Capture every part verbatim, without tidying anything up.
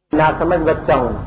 ناسمجھ بچہ ہونا،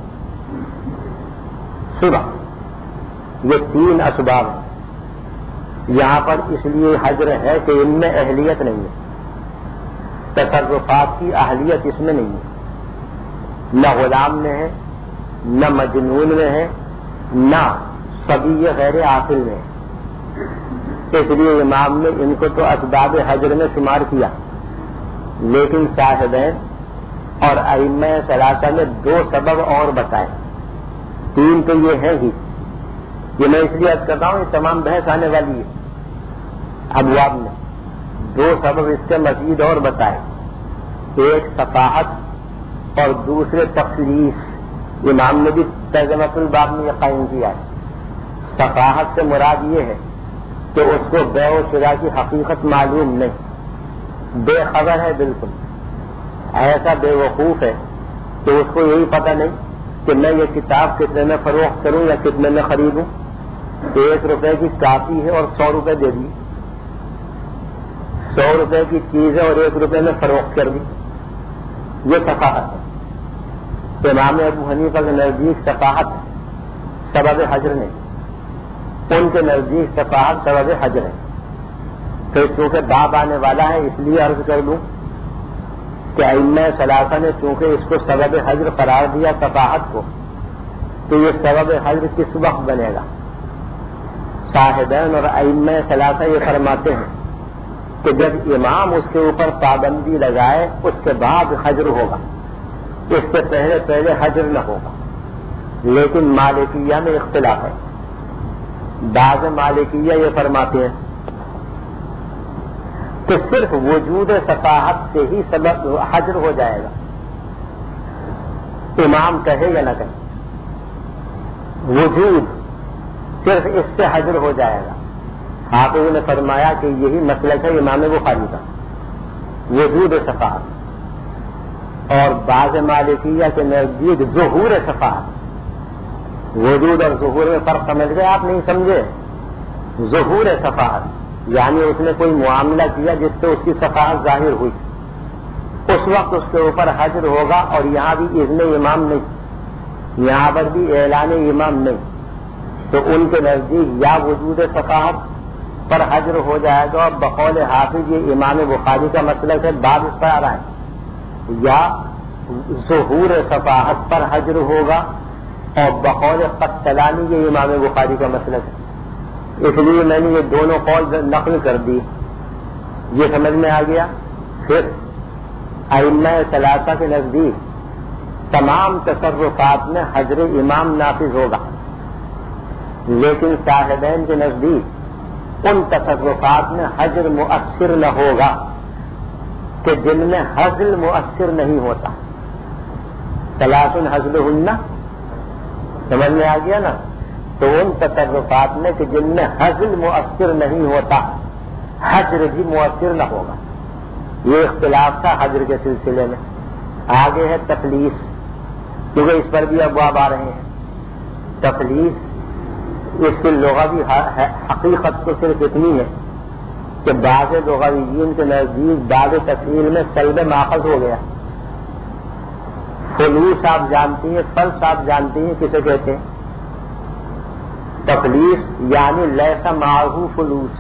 صبح، یہ تین اسباب ہیں یہاں پر، اس لیے حجر ہے کہ ان میں اہلیت نہیں ہے، تصرفات کی اہلیت اس میں نہیں ہے، نہ غلام میں ہے، نہ مجنون میں ہے، نہ صبی غیر عاقل میں ہے، اس لیے امام نے ان کو تو اسباب حجر میں شمار کیا، لیکن صاحبین اور ائمہ ثلاثہ نے دو سبب اور بتائے، تین تو یہ ہیں ہی، یہ میں اس لیے عرض کرتا ہوں یہ تمام بحث آنے والی ہے ابواب میں، دو سبب اس کے مزید اور بتائے، ایک صفاحت اور دوسرے تفلیس، امام نے بھی ترجمۃ الباب میں یہ قائم کیا ہے۔ صفاحت سے مراد یہ ہے کہ اس کو بیع و شراء کی حقیقت معلوم نہیں، بے خبر ہے، بالکل ایسا بے وقوف ہے کہ اس کو یہی پتہ نہیں کہ میں یہ کتاب کتنے میں فروخت کروں یا کتنے میں خریدوں، ایک روپے کی کاپی ہے اور سو روپے دے دی، سو روپے کی چیز ہے اور ایک روپے میں فروخت کر دی، یہ صفاحت ہے۔ امام ابو حنیفہ کے نزدیک صفاحت سبب حجر نہیں، ان کے نزدیک صفاحت سبب حجر ہے۔ پھر چونکہ باب آنے والا ہے اس لیے عرض کر دوں کہ ائمہ ثلاثہ نے چونکہ اس کو سبب حجر قرار دیا صفاحت کو، تو یہ سبب حجر کس وقت بنے گا؟ صاحبین اور ائمہ ثلاثہ یہ فرماتے ہیں کہ جب امام اس کے اوپر پابندی لگائے اس کے بعد حجر ہوگا، اس سے پہلے پہلے حجر نہ ہوگا۔ لیکن مالکیہ میں اختلاف ہے، بعض مالکیہ یہ فرماتے ہیں کہ صرف وجود صفاحت سے ہی سبب حجر ہو جائے گا، امام کہے یا نہ کہے، وجود صرف اس سے حجر ہو جائے گا۔ حافظ نے فرمایا کہ یہی مسلک ہے امام بخاری کا، وجود صفاحت، اور بعض مالکیہ کے نزدیک ظہور صفاحت، وجود اور ظہور میں فرق سمجھ گئے آپ؟ نہیں سمجھے؟ ظہور صفاحت یعنی اس نے کوئی معاملہ کیا جس سے اس کی صفاحت ظاہر ہوئی، اس وقت اس کے اوپر حجر ہوگا، اور یہاں بھی اذن امام نہیں، یہاں پر بھی اعلان امام نہیں، تو ان کے نزدیک یا وجود صفاحت پر حجر ہو جائے گا، اور بقول حافظ یہ امام بخاری کا مسلک ہے، باب اس پر آ رہا ہے، یا ظہور صفاحت پر حجر ہوگا، اور بقول قسطلانی یہ امام بخاری کا مسلک ہے۔ اس لیے میں نے یہ دونوں قول نقل کر دی، یہ سمجھ میں آ گیا۔ پھر ائمہ ثلاثہ کے نزدیک تمام تصرفات میں حجر امام نافذ ہوگا، لیکن صاحبین کے نزدیک ان تصرفات میں حجر مؤثر نہ ہوگا کہ جن میں حزل مؤثر نہیں ہوتا، ثلاث حزلہن، سمجھ میں آ گیا نا؟ تو ان تصرفات میں کہ جن میں حزل مؤثر نہیں ہوتا حجر بھی مؤثر نہ ہوگا، یہ اختلاف تھا حجر کے سلسلے میں۔ آگے ہے تفلیس، کیونکہ اس پر بھی ابواب آ رہے ہیں۔ تفلیس اس کی لغوی حقیقت تو صرف اتنی ہے کہ بعض لغویین کے نزدیک بعض تفصیل میں سلب ماخذ ہو گیا۔ فلوس آپ جانتی ہیں، فلس آپ جانتی ہیں کسے کہتے ہیں؟ تفلیس یعنی لیس معہ فلوس،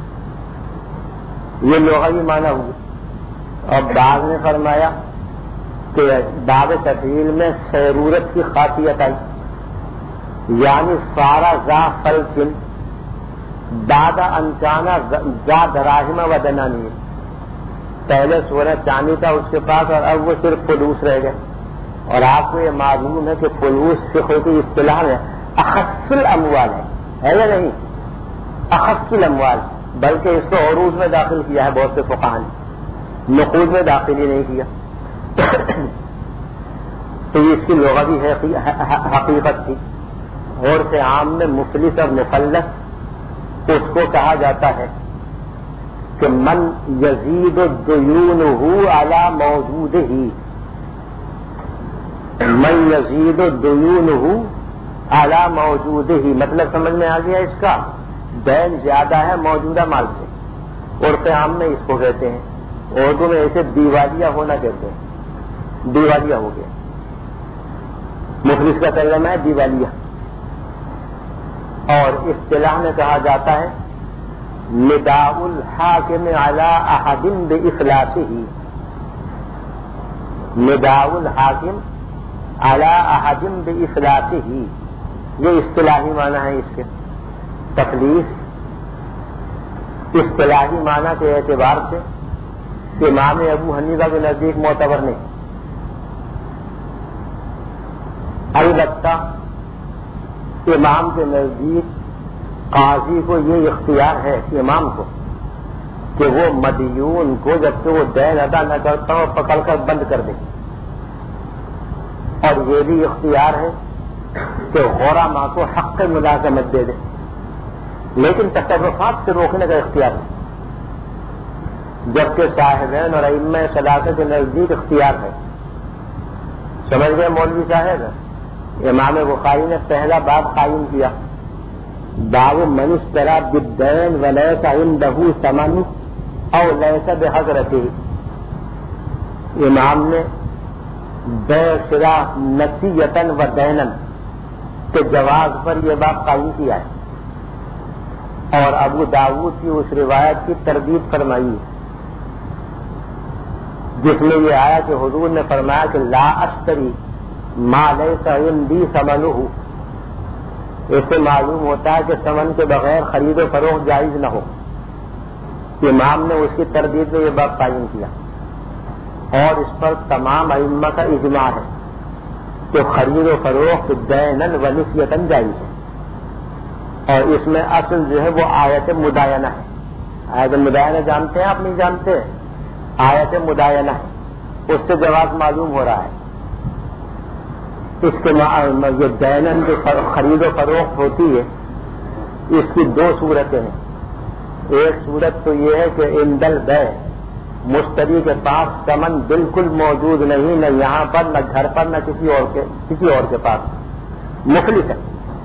یہ لغوی معنی ہوئی۔ اور بعض نے فرمایا کہ باب تفصیل میں سیرورت کی خاصیت آئی، یعنی سارا ذا فلسن بعد انچانا ذا دراہم و دنانی، پہلے سونا چاندی تھا اس کے پاس اور اب وہ صرف فلوس رہ گئے۔ اور آپ کو یہ معلوم ہے کہ فلوس فقہ کی اصطلاح ہے اخص الاموال ہے، ہے یا نہیں؟ اخص الاموال، بلکہ اس کو عروض میں داخل کیا ہے بہت سے فقہاء نے، نقود میں داخل ہی نہیں کیا۔ تو یہ اس کی لغوی حقیقت تھی۔ عرف عام میں مفلس اور مفلس اس کو کہا جاتا ہے کہ من یزید دیونہ علی موجودہ، من یزید دیونہ اعلی موجود ہی، مطلب سمجھ میں آ گیا اس کا؟ دین زیادہ ہے موجودہ مال سے، عرف عام میں اس کو کہتے ہیں، اردو میں اسے دیوالیہ ہونا کہتے ہیں، دیوالیہ ہو گیا۔ مفلس کا ترجمہ ہے دیوالیہ. اور اصطلاح میں کہا جاتا ہے نداء الحاکم علی احد بافلاسہ. نداء الحاکم علی احد بافلاسہ، یہ اصطلاحی معنی ہے اس کے. تفلیس اصطلاحی معنی کے اعتبار سے امام ابو حنیفہ کے نزدیک معتبر نہیں. البتہ امام کے نزدیک قاضی کو یہ اختیار ہے امام کو کہ وہ مدیون کو جب کہ وہ دین ادا نہ کرتا ہو پکڑ کر بند کر دے. اور یہ بھی اختیار ہے کہ غرما کو حق ملازمت دے دے، لیکن تصرفات سے روکنے کا اختیار ہے. جبکہ صاحبین اور ائمہ ثلاثہ کے نزدیک اختیار ہے. سمجھ گئے مولوی صاحب؟ امام بخاری نے پہلا باب قائم کیا، باب من اشتری بالدین ولیس عنده ثمن او لیس بحضرته. امام نے بے شرا نصیحتاً و دیناً کے جواز پر یہ باب قائم کیا ہے. اور ابو داؤد کی اس روایت کی تردید فرمائی ہے جس میں یہ آیا کہ حضور نے فرمایا کہ لا اشتری ما لیس عندی ثمنہ. اس سے معلوم ہوتا ہے کہ ثمن کے بغیر خرید و فروخت جائز نہ ہو. امام نے اس کی تردید میں یہ بات قائم کیا، اور اس پر تمام ائمہ کا اجماع ہے کہ خرید و فروخت دیناً و نسیتاً جائز ہے. اور اس میں اصل جو ہے وہ آیت مداینہ ہے. آیت مداینہ جانتے ہیں آپ نہیں جانتے؟ آیت مداینہ ہے، اس سے جواز معلوم ہو رہا ہے. اس کے یہ دیناً جو خرید و فروخت ہوتی ہے اس کی دو صورتیں ہیں. ایک صورت تو یہ ہے کہ اندل بے مشتری کے پاس ثمن بالکل موجود نہیں، نہ یہاں پر نہ گھر پر نہ کسی اور کے کسی اور کے پاس، مفلس ہے.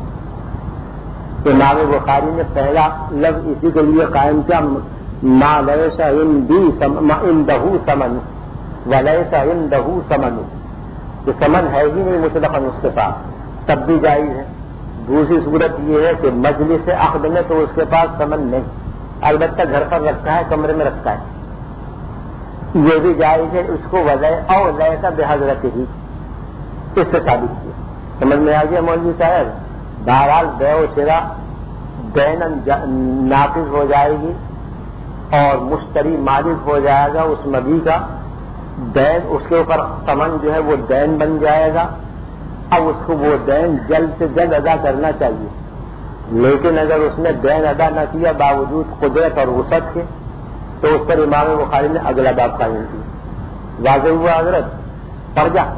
امام بخاری نے پہلا لفظ اسی کے لیے قائم کیا، ما لیس عندی عنده ثمن ولیس عنده ثمن، کہ ثمن ہے ہی نہیں مطلقاً اس کے پاس، تب بھی جائز ہے. دوسری صورت یہ ہے کہ مجلس عقد میں تو اس کے پاس ثمن نہیں، البتہ گھر پر رکھا ہے، کمرے میں رکھا ہے، یہ بھی جائز ہے. اس کو وضع اور لیسا بحضرت ہی اس سے ثابت کیا. سمجھ میں آ گیا مولوی صاحب؟ بہرحال بے و شرا دیناً نافذ ہو جائے گی اور مشتری مالک ہو جائے گا اس مبی کا. دین اس کے اوپر ثمن جو ہے وہ دین بن جائے گا. اب اس کو وہ دین جلد سے جلد ادا کرنا چاہیے، لیکن اگر اس نے دین ادا نہ کیا باوجود قدرت اور وسعت کے تو اس پر امام بخاری نے اگلا باب قائم کیا. واضح ہوا حضرت؟ پڑھ جا.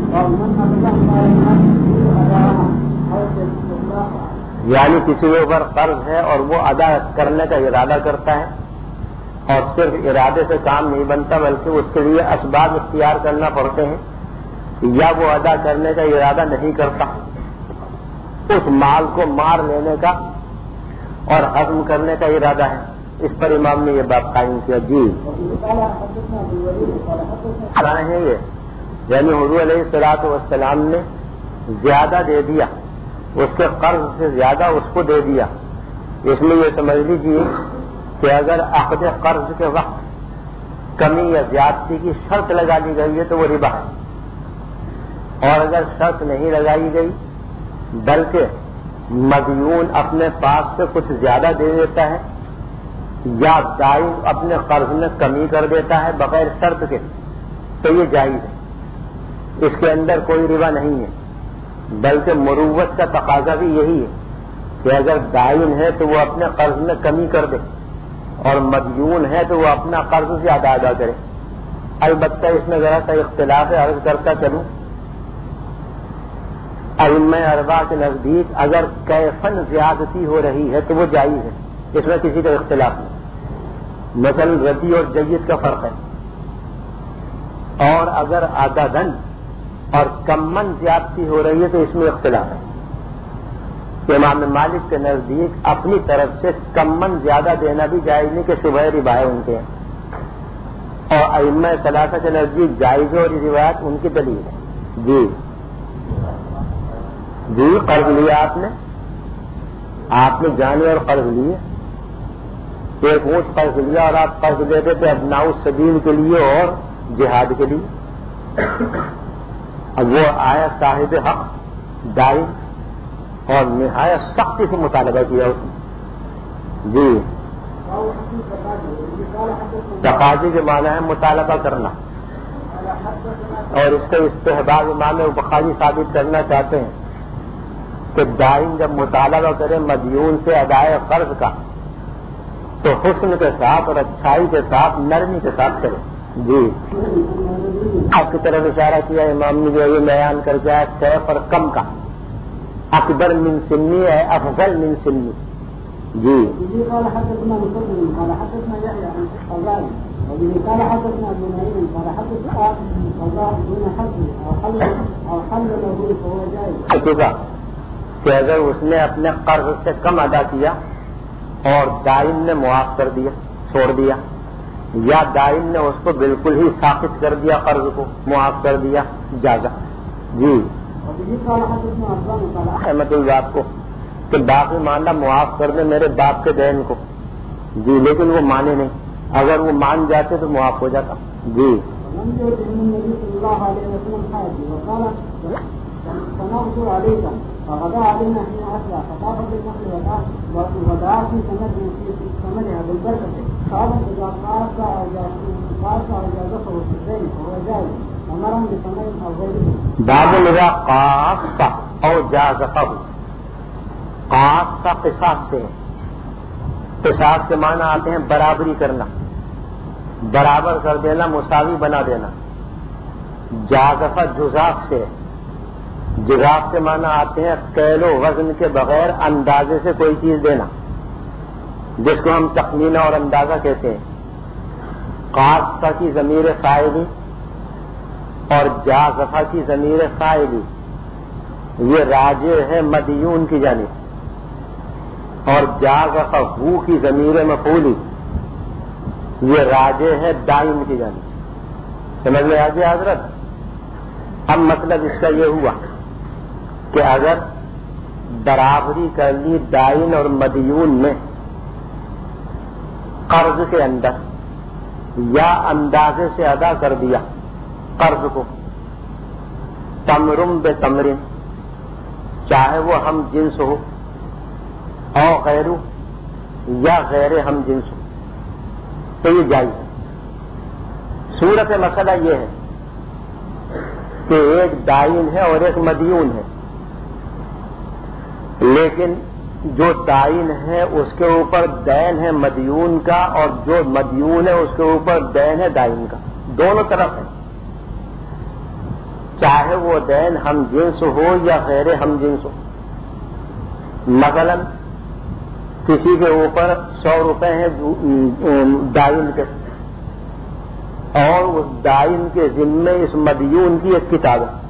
یعنی کسی کے اوپر قرض ہے اور وہ ادا کرنے کا ارادہ کرتا ہے اور صرف ارادے سے کام نہیں بنتا بلکہ اس کے لیے اسباب اختیار کرنا پڑتے ہیں، یا وہ ادا کرنے کا ارادہ نہیں کرتا، اس مال کو مار لینے کا اور ہضم کرنے کا ارادہ ہے، اس پر امام نے یہ بات قائم کیا. جی ہے یہ یعنی حضور علیہ الصلوۃ والسلام نے زیادہ دے دیا، اس کے قرض سے زیادہ اس کو دے دیا. اس میں یہ سمجھ لیجیے کہ اگر عقد قرض کے وقت کمی یا زیادتی کی شرط لگا دی گئی ہے تو وہ ربا ہے، اور اگر شرط نہیں لگائی گئی بلکہ مدیون اپنے پاس سے کچھ زیادہ دے دیتا ہے یا دائن اپنے قرض میں کمی کر دیتا ہے بغیر شرط کے تو یہ جائز ہے. اس کے اندر کوئی ربا نہیں ہے، بلکہ مروت کا تقاضا بھی یہی ہے کہ اگر دائن ہے تو وہ اپنے قرض میں کمی کر دے اور مدیون ہے تو وہ اپنا قرض زیادہ ادا کرے. البتہ اس میں ذرا سا اختلاف عرض کرتا چلوں. ائمہ اربعہ کے نزدیک اگر کیفن زیادتی ہو رہی ہے تو وہ جائز ہے، اس میں کسی کا اختلاف نہیں. مثلا ردی اور جید کا فرق ہے. اور اگر عددن اور کمن زیادتی ہو رہی ہے تو اس میں اختلاف ہے. امام مالک کے نزدیک اپنی طرف سے کمن زیادہ دینا بھی جائز نہیں کہ شبہ ربا ہے ان کے، اور ائمہ ثلاثہ کے نزدیک جائز اور روایت ان کی دلیل ہے. جی جی قرض لیا آپ نے آپ نے جانے اور قرض لیے، ایک اونچ قرض لیا اور آپ قرض دیتے تھے ابناء السبیل کے لیے اور جہاد کے لیے. اب وہ آیا صاحب حق دائی اور نہایت سختی سے مطالبہ کیا اس نے. جی تقاضی کے معنی ہے مطالبہ کرنا، اور اس کے استحباب امام بخاری ثابت کرنا چاہتے ہیں کہ دائن جب مطالبہ کرے مدیون سے ادائے قرض کا تو حسن کے ساتھ اور اچھائی کے ساتھ نرمی کے ساتھ کرے. جی آپ کی طرف اشارہ کیا امام نے جو یہ بیان کر کے ہے سیف اور کم کا، اکبر من سنی ہے افضل من سنی. جی قال حدثنا مسلم قال حدثنا يحيى عن القضاء وبه قال حدثنا ابن نعيم قال حدثنا القضاء دون حد او حل او حل له فهو جائز. کہ اگر اس نے اپنے قرض سے کم ادا کیا اور دائن نے معاف کر دیا چھوڑ دیا، یا دائن نے اس کو بالکل ہی ساقط کر دیا قرض کو معاف کر دیا جازا. جی احمد اللہ کو کہ باقی ماندہ معاف کر دے میرے باپ کے دین کو. جی لیکن وہ مانے نہیں، اگر وہ مان جاتے تو معاف ہو جاتا. جی فغدا علينا حين أسرع فطاف بالنخل ودعا في ثمرها بالبركة قال إذا قاس قاس أجازته في الزين فهو جائز أمرا بثمر أو غيره. باب إذا قاس أو جازته. قاس قصاص سے، قصاص کے معنی آتے ہیں برابری کرنا، برابر کر دینا، مساوی بنا دینا. جازفہ جزاف سے، جزاف کے معنی آتے ہیں کیل و وزن کے بغیر اندازے سے کوئی چیز دینا، جس کو ہم تخمینہ اور اندازہ کہتے ہیں. قاصہ کی ضمیر فاعلی اور جازفہ کی ضمیر فاعلی یہ راجع ہے مدیون کی جانب، اور جازفہ ہو کی ضمیر مفعولی یہ راجع ہے دائن کی جانب. سمجھ میں آ گیا حضرت؟ اب مطلب اس کا یہ ہوا کہ اگر برابری کر لی دائن اور مدیون میں قرض کے اندر، یا اندازے سے ادا کر دیا قرض کو تمرم بے تمرن، چاہے وہ ہم جنس ہو او غیرو یا غیر ہم جنس ہو، تو یہ جائز ہے. صورت مسئلہ یہ ہے کہ ایک دائن ہے اور ایک مدیون ہے، لیکن جو دائن ہے اس کے اوپر دین ہے مدیون کا، اور جو مدیون ہے اس کے اوپر دین ہے دائن کا، دونوں طرف ہے. چاہے وہ دین ہم جنس ہو یا غیر ہم جنس ہو. مثلا کسی کے اوپر سو روپے ہیں دائن کے، اور اس دائن کے ذمے اس مدیون کی ایک کتاب ہے،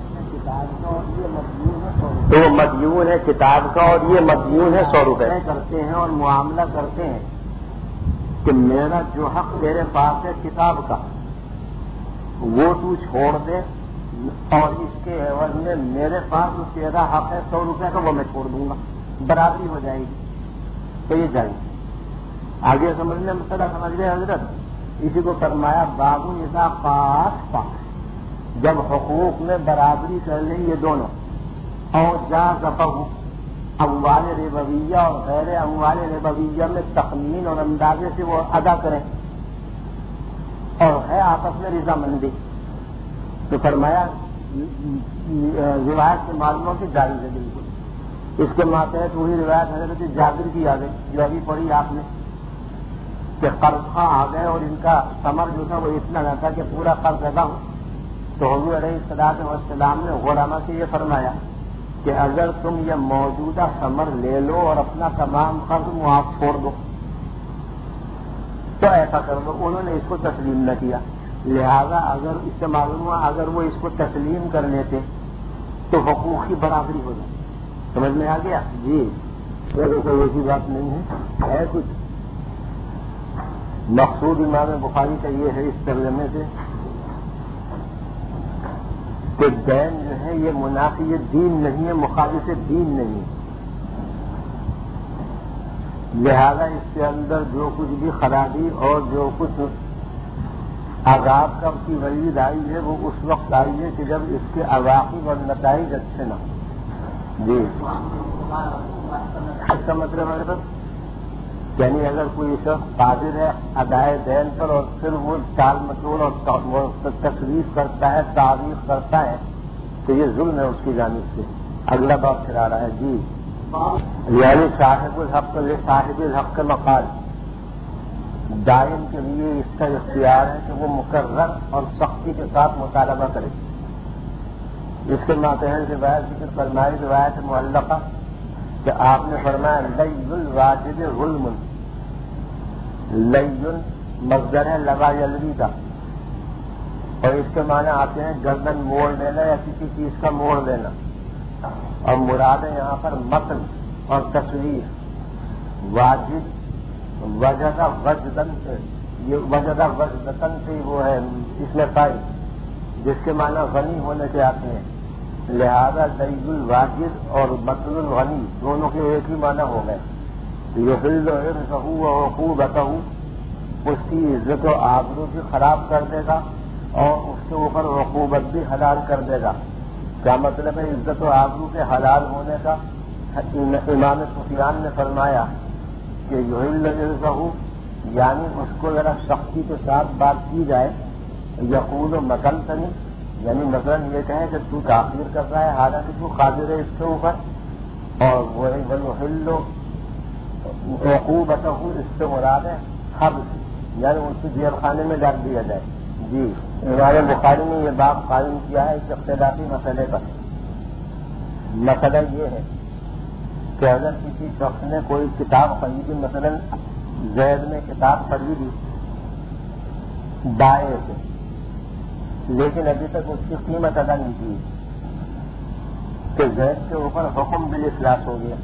تو وہ مدیون ہے کتاب کا اور یہ مدیون ہے سو روپے. کرتے ہیں اور معاملہ کرتے ہیں کہ میرا جو حق تیرے پاس ہے کتاب کا وہ تو چھوڑ دے، اور اس کے عوض میں میرے پاس جو تیرا حق ہے سو روپے کا وہ میں چھوڑ دوں گا، برابری ہو جائے گی. تو یہ جائے آگے سمجھنے مسئلہ سمجھ لیں حضرت. اسی کو فرمایا بابو اذا قاس، جب حقوق میں برابری کر لیں یہ دونوں، اور جازفہ اموال ربویہ اور غیر اموال ربویہ میں تخمین اور اندازے سے وہ ادا کریں، اور ہے آپس میں رضامندی، تو فرمایا روایت کے معلوموں کی جائز ہے بالکل. اس کے ماتحت وہی روایت حضرت جابر کی آ گئی جو ابھی پڑھی آپ نے کہ قرض خواہ آ گئے اور ان کا ثمر جو تھا وہ اتنا نہ تھا کہ پورا قرض ادا ہو. تو حضور علیہ الصلوۃ والسلام نے غلامہ سے یہ فرمایا کہ اگر تم یہ موجودہ ثمر لے لو اور اپنا تمام قرض معاف چھوڑ دو تو ایسا کر دو. انہوں نے اس کو تسلیم نہ کیا، لہذا اگر اس سے معلوم ہوا اگر وہ اس کو تسلیم کر لیتے تو حقوق کی برابری ہو جائے. سمجھ میں آ گیا؟ جی کوئی ایسی بات نہیں ہے. ہے کچھ مقصود امام بخاری کا یہ ہے اس ترجمے سے کہ دین جو ہے ہے یہ منافی دین نہیں ہے، مخالف دین نہیں ہے، لہذا اس کے اندر جو کچھ بھی خرابی اور جو کچھ عذاب کب کی وعید آئی ہے وہ اس وقت آئی ہے کہ جب اس کے عواقب اور نتائج اچھے نہ ہوں۔ جی اس کا مطلب ہے یعنی اگر کوئی شخص قادر ہے ادائے دین پر اور پھر وہ ٹال مٹول اور تصویر کرتا ہے، تعریف کرتا ہے، تو یہ ظلم ہے اس کی جانب سے۔ اگلا باب پھر آ رہا ہے جی یعنی صاحب الحق صاحب الحق کا مقال دائم کے لیے اس کا اختیار ہے کہ وہ مقرر اور سختی کے ساتھ مطالبہ کرے۔ اس کے ماتحت روایت ذکر فرمائی روایت معلقہ کہ آپ نے فرمایا لین الواجد غلم، لین مصدر ہے لگا یلوی کا، اور اس کے معنی آتے ہیں گردن موڑ لینا یا کسی چیز کا موڑ لینا، اور مراد ہے یہاں پر متن اور تصویر۔ واجد وجدہ وجدن سے، یہ وجدہ وجدتن سے وہ ہے اس میں پائی، جس کے معنی غنی ہونے کے آتے ہیں، لہذا لین الواجد اور متن الغنی دونوں کے ایک ہی معنی ہو گئے۔ یحل عرضہ وعقوبتہ، اس کی عزت و آبرو بھی خراب کر دے گا اور اس کے اوپر عقوبت بھی حلال کر دے گا۔ کیا مطلب ہے عزت و آبرو کے حلال ہونے کا؟ امام سفیان نے فرمایا کہ یحل عرضہ یعنی اس کو ذرا سختی کے ساتھ بات کی جائے، یقول مکلتنی یعنی مثلا یہ کہیں کہ تو تاخیر کر رہا ہے حالانکہ تو قادر ہے اس کے اوپر، اور وہ یحل عقوبتہ اس سے مراد ہے حبس، یعنی اس کو جیل خانے میں ڈال دیا جائے۔ جی امام بخاری نے یہ باب قائم کیا ہے اس اختلافی مسئلے پر۔ مسئلہ یہ ہے کہ اگر کسی شخص نے کوئی کتاب خریدی، مثلا زید نے کتاب خریدی بائے سے، لیکن ابھی تک اس کی قیمت ادا نہیں کی، کہ زید کے اوپر حکم بالافلاس ہو گیا۔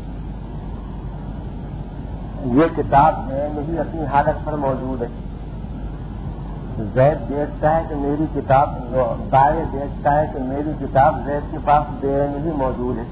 یہ کتاب ہے نہیں اپنی حالت پر موجود ہے، زید دیکھتا ہے کہ میری کتاب، بائے دیکھتا ہے کہ میری کتاب زید کے پاس بے نہیں موجود ہے،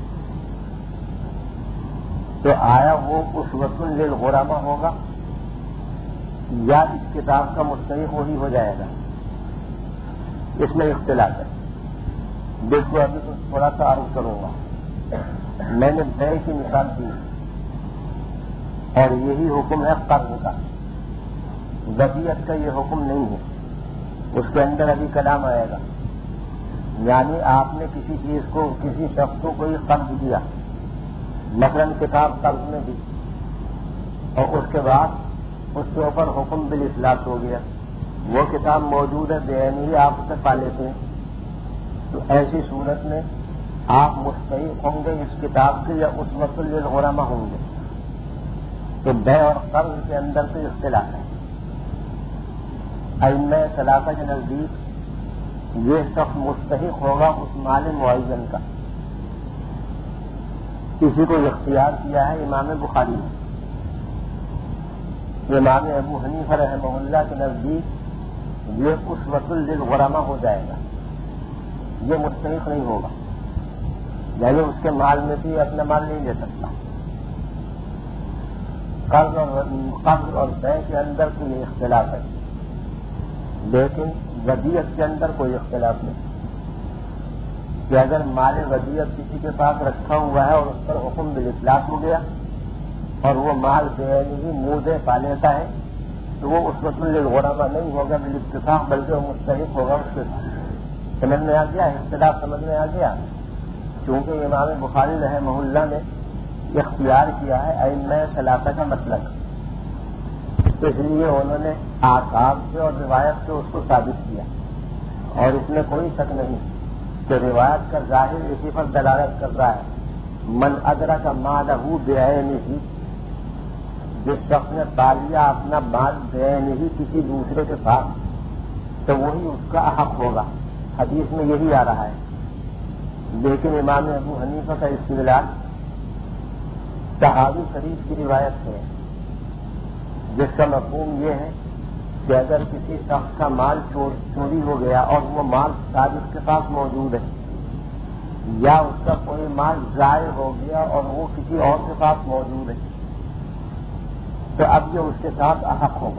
تو آیا وہ اس وقت للغرامہ ہوگا یا اس کتاب کا مستحق وہی ہو جائے گا؟ اس میں اختلاف ہے۔ دیکھو ابھی تو تھوڑا سا عرض کروں گا۔ میں نے بے کی مثال دی اور یہی حکم ہے قرض کا، وصیت کا یہ حکم نہیں ہے، اس کے اندر ابھی کلام آئے گا۔ یعنی آپ نے کسی چیز کو، کسی شخص کو کوئی قرض دیا، مثلا کتاب قرض میں دی، اور اس کے بعد اس کے اوپر حکم بالافلاس ہو گیا، وہ کتاب موجود ہے بے نہیں آپ اسے پا لیتے ہیں، تو ایسی صورت میں آپ مستحق ہوں گے اس کتاب کے یا اس وقت للغرامہ ہوں گے؟ تو بے اور قرض کے اندر سے اختلاف ہے۔ ائمہ ثلاثہ کے نزدیک یہ شخص مستحق ہوگا اس مال معین کا۔ کسی کو اختیار کیا ہے امام بخاری نے، امام ابو حنیفہ رحمہ اللہ کے نزدیک یہ اس وقت للغرامہ ہو جائے گا، یہ مستحق نہیں ہوگا، یعنی اس کے مال میں بھی اپنا مال نہیں لے سکتا۔ قرض اور قرض اور بے کے اندر تو یہ اختلاف ہے، لیکن ودیعت کے اندر کوئی اختلاف نہیں، کہ اگر مال ودیعت کسی کے پاس رکھا ہوا ہے اور اس پر حکم بالافلاس ہو گیا اور وہ مال بے نہیں منہ دے پا لیتا ہے، تو وہ اس وقت للغرامہ نہیں ہوگا بالاتفاق، بلکہ وہ مستحق ہوگا اس کے ساتھ۔ سمجھ میں آ گیا؟ اختلاف سمجھ میں آ گیا؟ چونکہ امام بخاری رحمہ اللہ نے اختیار کیا ہے ائمہ ثلاثہ کا مسلک، اس لیے انہوں نے آثار سے اور روایت سے اس کو ثابت کیا، اور اس میں کوئی شک نہیں کہ روایت کا ظاہر اسی پر دلالت کر رہا ہے۔ من ادرک مالہ بعینہ، جس شخص نے پا لیا اپنا مال بعینہ کسی دوسرے کے پاس، تو وہی اس کا حق ہوگا، حدیث میں یہی آ رہا ہے۔ لیکن امام ابو حنیفہ کا استدلال صحابی شریف کی روایت ہے، جس کا مفہوم یہ ہے کہ اگر کسی شخص کا مال چوری ہو گیا اور وہ مال صاحب کے پاس موجود ہے، یا اس کا کوئی مال ضائع ہو گیا اور وہ کسی اور کے پاس موجود ہے تو اب یہ اس کے ساتھ احق ہوگا.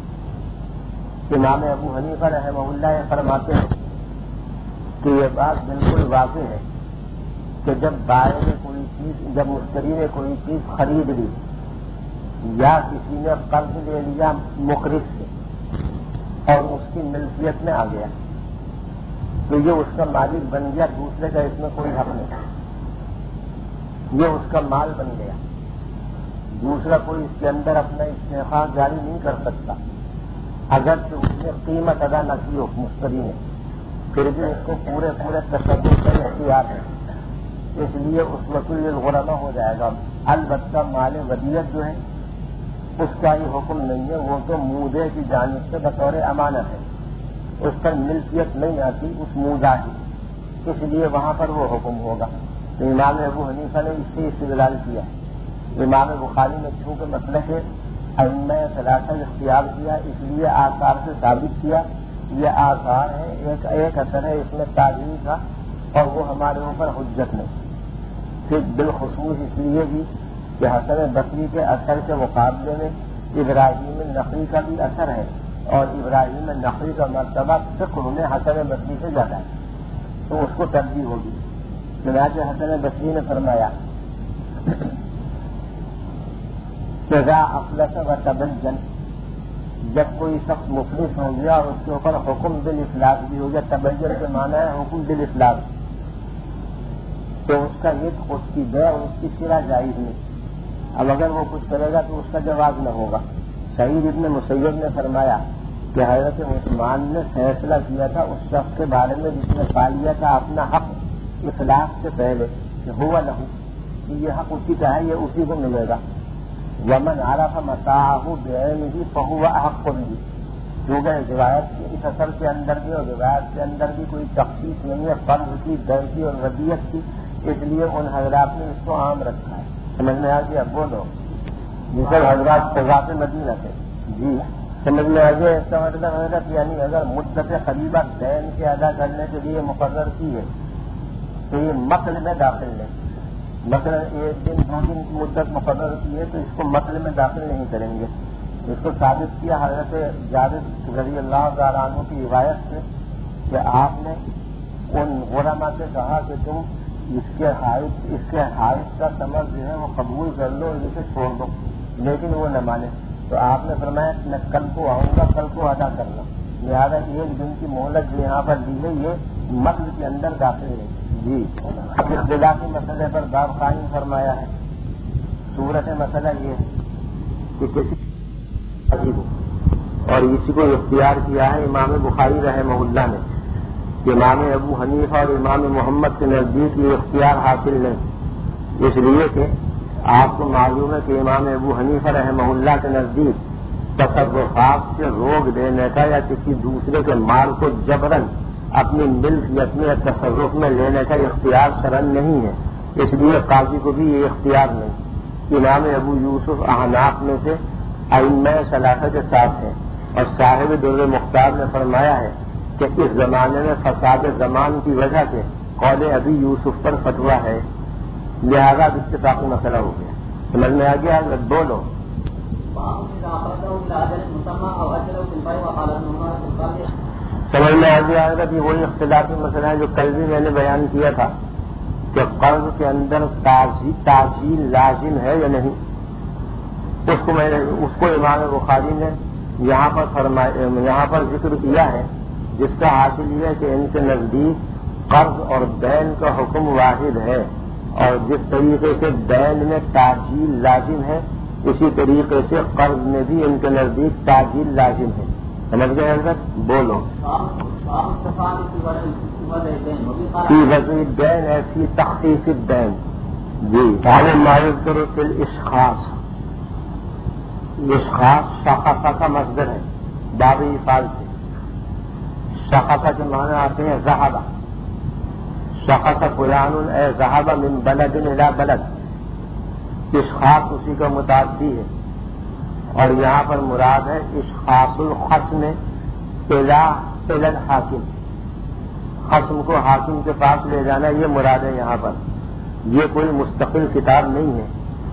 امام ابو حنیفہ رحمہ اللہ یہ فرماتے ہیں کہ یہ بات بالکل واضح ہے کہ جب بائع نے کوئی چیز جب مشتری نے کوئی چیز خرید لی یا کسی نے قرض لے لیا مقرض سے اور اس کی ملکیت میں آ گیا تو یہ اس کا مالک بن گیا, دوسرے کا اس میں کوئی حق نہیں, یہ اس کا مال بن گیا, دوسرا کوئی اس کے اندر اپنا استحقاق جاری نہیں کر سکتا اگرچہ اس نے قیمت ادا نہ کی ہو مشتری نے, پھر بھی اس کو پورے پورے تصور کا اختیار ہے, اس لیے اس وقت یہ غرامہ ہو جائے گا. البتہ مال ودیعت جو ہے اس کا یہ حکم نہیں ہے, وہ تو مودے کی جانب سے بطور امانت ہے, اس پر ملکیت نہیں آتی اس مودا کی, اس لیے وہاں پر وہ حکم ہوگا. تو امام ابو حنیفہ نے اس سے استدلال کیا. امام بخاری نے چونکہ مسئلہ کے ائمہ ثلاثہ اختیار کیا اس لیے آثار سے ثابت کیا, یہ آثار ہے, ایک ایک اثر ہے اس میں تعلیم کا اور وہ ہمارے اوپر حجت نہیں. پھر بالخصوص اس لیے بھی کہ حسن بصری کے اثر کے مقابلے میں ابراہیم نقی کا بھی اثر ہے اور ابراہیم نقی کا مرتبہ فقہ میں حسن بصری سے زیادہ ہے, تو اس کو ترجیح ہوگی. چنانچہ حسن بصری نے فرمایا سزا افلس و تبجن, جب کوئی شخص مفلس ہو گیا اور اس کے اوپر حکم بالافلاس بھی ہو گیا, تبجن کے معنی ہے حکم بالافلاس, تو اس کا یہ اس کی بیع اور اس کی شرح جائز نہیں. اب اگر وہ کچھ کرے گا تو اس کا جواز نہ ہوگا. سعید ابن مسیب نے فرمایا کہ حضرت عثمان نے فیصلہ کیا تھا اس شخص کے بارے میں جس نے پا لیا تھا اپنا حق اخلاق سے پہلے کہ ہوا نہ ہو, کہ یہ حق اسی کا ہے, یہ اسی کو ملے گا. ومن عرف متاعہ بعینہ فہو احق بھی, کیونکہ روایت کی اس اثر کے اندر بھی اور روایت کے اندر بھی کوئی تخصیص نہیں ہے فرض کی, در کی اور ودیعت کی, اس لیے ان حضرات نے اس کو عام رکھا ہے. سمجھ میں آ گیا؟ بولو جسے حضرات قضاۃ مدینہ تھے. جی سمجھ میں آ گیا. اس کا مطلب حضرت یعنی اگر مدت قریبہ دین کے ادا کرنے کے لیے مقرر کی ہے تو یہ مسئلے میں داخل نہیں. مثلا ایک دن دو دن کی مدت مقرر کی ہے تو اس کو مسئلے میں داخل نہیں کریں گے. اس کو ثابت کیا حضرت جابر رضی اللہ تعالیٰ عنہ کی روایت سے کہ آپ نے ان علماء سے کہا کہ تم اس کے حائط اس کے حائط کا ثمر جو ہے وہ قبول کر لو, اسے چھوڑ دو, لیکن وہ نہ مانے. تو آپ نے فرمایا میں کل کو آؤں گا, کل کو ادا کرنا, لہٰذا ایک دن کی مہلت جو یہاں پر دی ہے یہ متن کے اندر داخل ہے. جی ابتدا کے مسئلے پر باب قائم فرمایا ہے. صورت مسئلہ یہ ہے کہ کسی اور اسی کو اختیار کیا ہے امام بخاری رحمہ اللہ نے, کہ امام ابو حنیفہ اور امام محمد کے نزدیک یہ اختیار حاصل نہیں, اس لیے کہ آپ کو معلوم ہے کہ امام ابو حنیفہ رحمہ اللہ کے نزدیک تصرفات سے روک دینے کا یا کسی دوسرے کے مال کو جبرن اپنی ملکیت میں یا تصرف میں لینے کا اختیار شرعن نہیں ہے, اس لیے قاضی کو بھی یہ اختیار نہیں. امام ابو یوسف احناف میں سے ائمہ ثلاثہ کے ساتھ ہیں اور صاحب در مختار نے فرمایا ہے کہ اس زمانے میں فساد زمان کی وجہ سے قول ابی یوسف پر فتویٰ ہے, لہذا اتفاقی مسئلہ ہو گیا. سمجھ میں آ گیا؟ بولو. سمجھ میں آ گیا گا کہ وہی اختلافی مسئلہ ہے جو کل بھی میں نے بیان کیا تھا کہ قرض کے اندر تاجیل لازم ہے یا نہیں. اس کو میں نے اس کو امام بخاری نے یہاں پر فرمایا, یہاں پر ذکر کیا ہے, جس کا حاصل یہ ہے کہ ان کے نزدیک قرض اور دین کا حکم واحد ہے, اور جس طریقے سے دین میں تاجیل لازم ہے اسی طریقے سے قرض میں بھی ان کے نزدیک تاجیل لازم ہے. سمجھ گئے حضرت؟ بولو. فی وضع الدین ہے فی تخفیف الدین. جی تعالی معروف کرو فی الاشخاص. اشخاص شخصہ کا مصدر ہے باب افعال سے. شخصہ کے معنی آتے ہیں ذهب, شخص فلان اے ذهب من بلد الى بلد. اشخاص اسی کا متعدی ہے اور یہاں پر مراد ہے اشخاص الخصم الى الى الحاکم. خصم کو حاکم کے پاس لے جانا یہ مراد ہے یہاں پر. یہ کوئی مستقل کتاب نہیں ہے،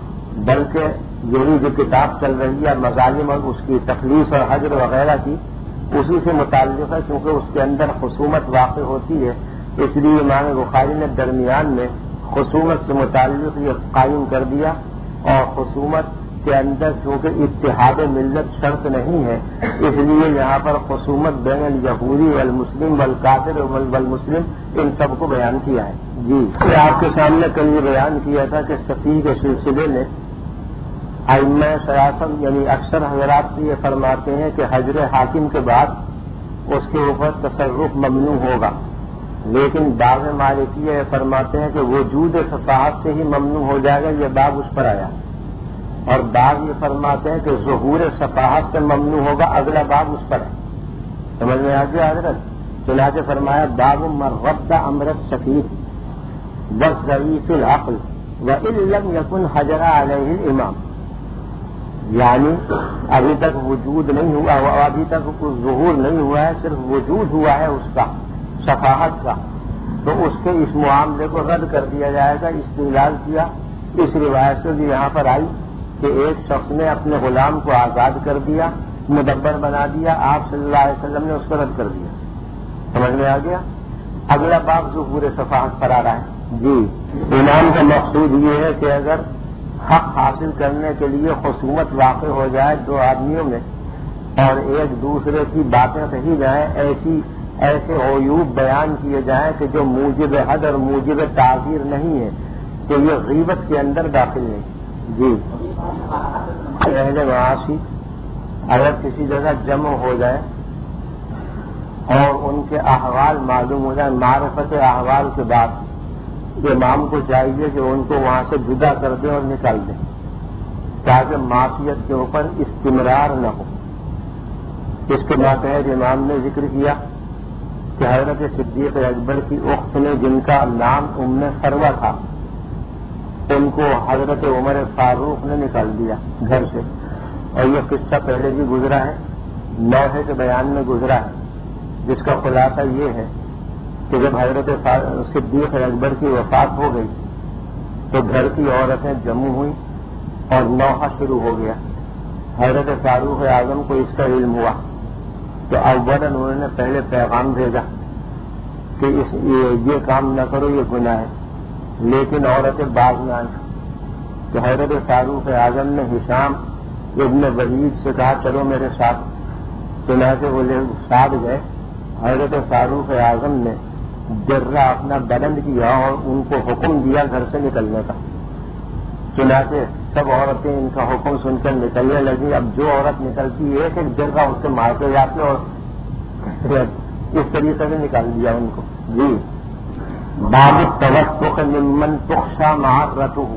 بلکہ یہی جو کتاب چل رہی ہے مظالم اور اس کی تخلیص اور حجر وغیرہ کی، اسی سے متعلق ہے، کیونکہ اس کے اندر خصومت واقع ہوتی ہے. اس لیے امام بخاری نے درمیان میں خصومت سے متعلق یہ قائم کر دیا، اور خصومت کے اندر چونکہ اتحاد ملت شرط نہیں ہے، اس لیے یہاں پر خصومت بین الیہودی والمسلم والکافر والمسلم ان سب کو بیان کیا ہے. جی آپ کے سامنے کل یہ بیان کیا تھا کہ صفی کے سلسلے میں ائمہ سیاست یعنی اکثر حضرات سے یہ فرماتے ہیں کہ حجر حاکم کے بعد اس کے اوپر تصرف ممنوع ہوگا، لیکن بعض مالکیہ یہ فرماتے ہیں کہ وجود صفاحت سے ہی ممنوع ہو جائے گا، یہ باب اس پر آیا. اور بعض یہ فرماتے ہیں کہ ظہور صفاحت سے ممنوع ہوگا، اگلا باب اس پر ہے. سمجھ میں آ گیا حضرت؟ چنانچہ فرمایا باب من رد امر السفیہ والضعیف العقل وان لم یکن حجر علیہ الامام. یعنی ابھی تک وجود نہیں ہوا، ابھی تک ظہور نہیں ہوا ہے، صرف وجود ہوا ہے اس کا صفاحت کا، تو اس کے اس معاملے کو رد کر دیا جائے گا. استدلال کیا اس روایت سے بھی یہاں پر آئی کہ ایک شخص نے اپنے غلام کو آزاد کر دیا، مدبر بنا دیا، آپ صلی اللہ علیہ وسلم نے اس کو رد کر دیا. سمجھ میں آ گیا؟ اگلا باب ظہور صفاحت پر آ رہا ہے. جی امام کا مقصود یہ ہے کہ اگر حق حاصل کرنے کے لیے خصومت واقع ہو جائے دو آدمیوں میں اور ایک دوسرے کی باتیں کہی جائیں، ایسی ایسے عیوب بیان کیے جائیں کہ جو موجب حد اور موجب تعزیر نہیں ہے، تو یہ غیبت کے اندر داخل نہیں. جی اہل معاشی اگر کسی جگہ جمع ہو جائے اور ان کے احوال معلوم ہو جائے، معرفت احوال کے بعد امام کو چاہیے کہ ان کو وہاں سے جدا کر دیں اور نکال دیں تاکہ معصیت کے اوپر استمرار نہ ہو. اس کے ماتحت امام نے ذکر کیا کہ حضرت صدیق اکبر کی اخت نے جن کا نام ام فروہ تھا، ان کو حضرت عمر فاروق نے نکال دیا گھر سے. اور یہ قصہ پہلے بھی گزرا ہے، لوحے کے بیان میں گزرا ہے، جس کا خلاصہ یہ ہے کہ جب حضرت صدیق اکبر کی وفات ہو گئی تو گھر کی عورتیں جمع ہوئی اور نوحہ شروع ہو گیا. حضرت فاروق اعظم کو اس کا علم ہوا تو اولاً انہوں نے پہلے پیغام بھیجا کہ اس یہ کام نہ کرو، یہ گناہ ہے، لیکن عورتیں باز نہ آئیں. تو حضرت فاروق اعظم نے ہشام ابن ولید سے کہا چلو میرے ساتھ. چنانچہ وہ لوگ ساتھ گئے. حضرت فاروق اعظم نے جرہ اپنا بلند کیا اور ان کو حکم دیا گھر سے نکلنے کا. چنانچہ سب عورتیں ان کا حکم سن کر نکلنے لگی. اب جو عورت نکلتی ہے ایک ایک جرہ اس سے مارتے جاتے اور اس طریقے سے نکال دیا ان کو. جی باب التوثق ممن تخشى معرته.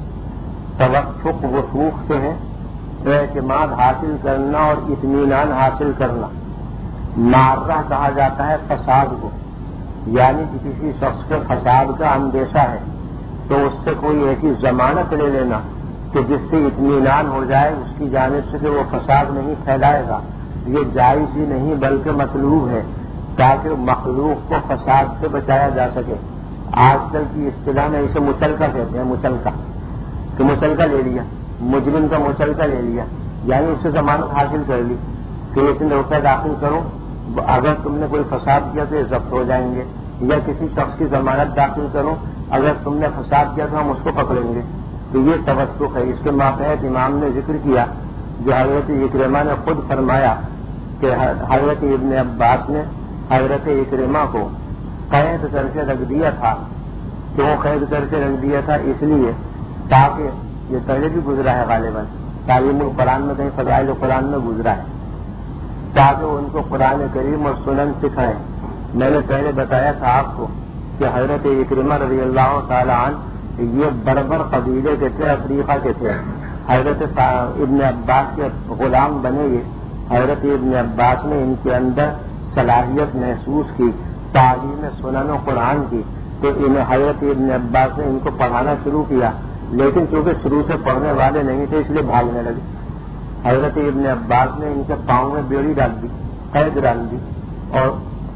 توثق وثوق سے ہے اعتماد حاصل کرنا اور اطمینان حاصل کرنا. معرہ کہا جاتا ہے فساد کو، یعنی کہ کسی شخص کے فساد کا اندیشہ ہے تو اس سے کوئی ایسی ضمانت لے لینا کہ جس سے اطمینان ہو جائے اس کی جانب سے کہ وہ فساد نہیں پھیلائے گا. یہ جائز ہی نہیں بلکہ مطلوب ہے تاکہ مخلوق کو فساد سے بچایا جا سکے. آج کل کی اصطلاح میں اسے مچلکا کہتے ہیں، مچلکا کہ مچلکا لے لیا، مجرم کا مچلکا لے لیا، یعنی اس سے ضمانت حاصل کر لی کہ اتنے روپے داخل کرو، اگر تم نے کوئی فساد کیا تو یہ ضبط ہو جائیں گے، یا کسی شخص کی ضمانت داخل کرو، اگر تم نے فساد کیا تو ہم اس کو پکڑیں گے. تو یہ توثق ہے. اس کے ماتحت امام نے ذکر کیا جو حضرت اکرمہ نے خود فرمایا کہ حضرت ابن عباس نے حضرت اکرمہ کو قید کر کے رکھ دیا تھا. کیوں قید کر کے رکھ دیا تھا؟ اس لیے تاکہ یہ پہلے بھی گزرا ہے غالباً تعلیم القرآن میں، کہیں فضائل القرآن میں گزرا ہے، تاکہ ان کو قرآن کریم اور سنن سکھائیں. میں نے پہلے بتایا تھا آپ کو کہ حضرت اکرمہ رضی اللہ تعالی عنہ یہ بربر قبیلے کے تھے، افریقہ کے تھے. حضرت ابن عباس کے غلام بنے گے. حضرت ابن عباس نے ان کے اندر صلاحیت محسوس کی تعلیم سنن و قرآن کی، تو ان حضرت ابن عباس نے ان کو پڑھانا شروع کیا، لیکن چونکہ شروع سے پڑھنے والے نہیں تھے اس لیے بھاگنے لگے. حضرت ابن عباس نے ان کے پاؤں میں بیڑی ڈال دی، قید ڈال دی اور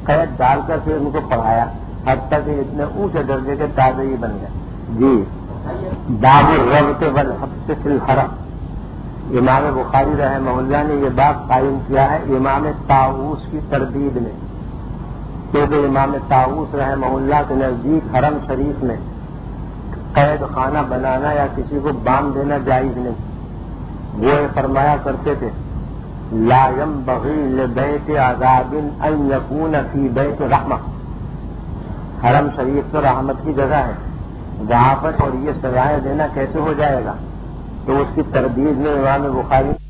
قید ڈال کر پھر ان کو پڑھایا، حتیٰ کہ اتنے اونچے درجے کے تابعی بن گئے. جی باب الربط والحبس فی الحرم. امام بخاری رحمہ اللہ نے یہ باب قائم کیا ہے امام طاووس کی تردید میں، کیونکہ امام طاووس رحمہ اللہ کے نزدیک حرم شریف میں قید خانہ بنانا یا کسی کو باندھ دینا جائز نہیں. وہ فرمایا کرتے تھے لا ينبغي لبیت عذاب ان یکون فی بیت رحمہ. حرم شریف تو رحمت کی جگہ ہے، وہاں پر اور یہ سزائیں دینا کیسے ہو جائے گا؟ تو اس کی تردید میں امام بخاری